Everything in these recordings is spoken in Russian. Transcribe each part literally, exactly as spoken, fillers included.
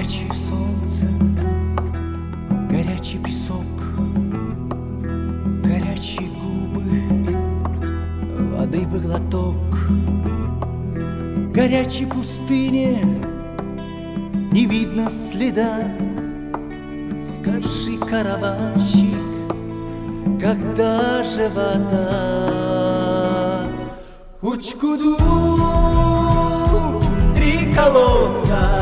Горячее солнце, горячий песок, горячие губы, воды бы глоток. Горячей пустыне не видно следа. Скажи, караванщик, когда же вода? Учкуду, три колодца,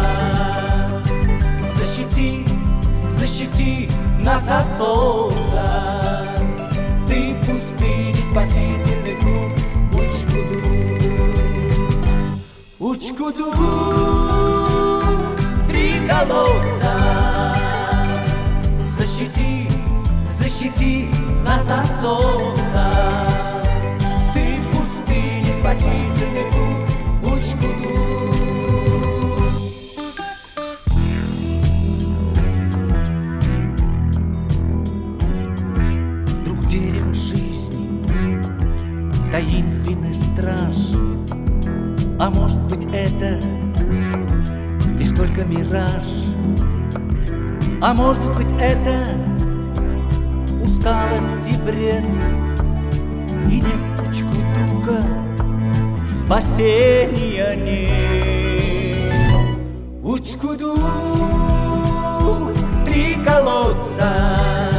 защити, защити нас от солнца. Ты в пустыне спасительный круг. Учкуду, Учкуду, три колодца, защити, защити нас от солнца. Ты в пустыне спасительный круг. Учкуду. Друг дерева жизни, таинственный страж. А может быть, это лишь только мираж? А может быть, это усталость и бред, и нет Учкудука, спасения нет. Учкуду, три колодца,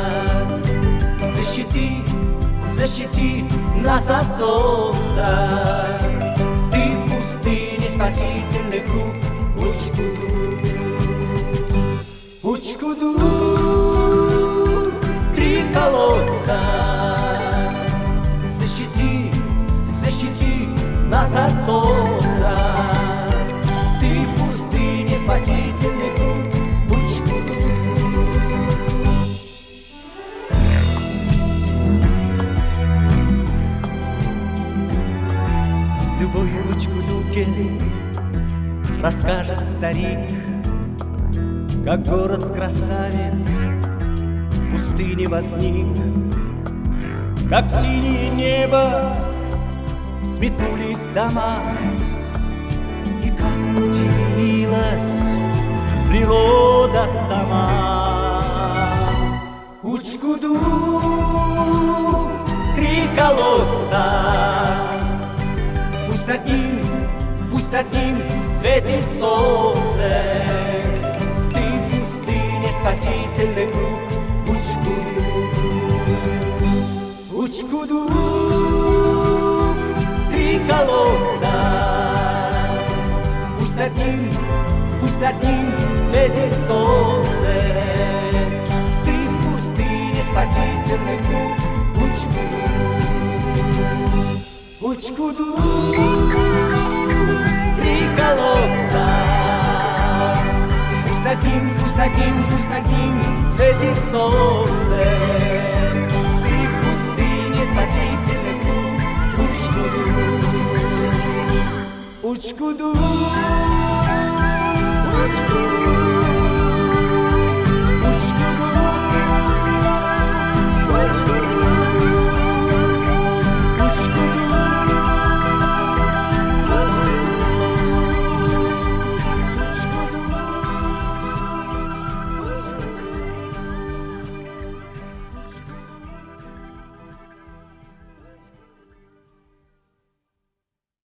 защити, защити нас от солнца. Ты в пустыне спасительный круг. Учкуду, Учкуду, три колодца, защити, защити нас от солнца. Ты в пустыне спасительный круг. Учкуду. Любой в Учкудуке расскажет старик, как город-красавец в пустыне возник, как синее небо сметнулись дома, и как удивилась природа сама. Учкуду, три колодца, пусть над ним, пусть над ним светит солнце. Ты в пустыне спасительный круг. Учкуду, Учкуду, три колодца, пусть над ним, пусть над ним светит солнце. Ты в пустыне спасительный круг. Учкуду, Учкуду, три колодца, пусть над ним, пусть над ним, пусть над ним светит солнце. Ты в пустыне спасительный круг. Учкуду, Учкуду, Учкуду.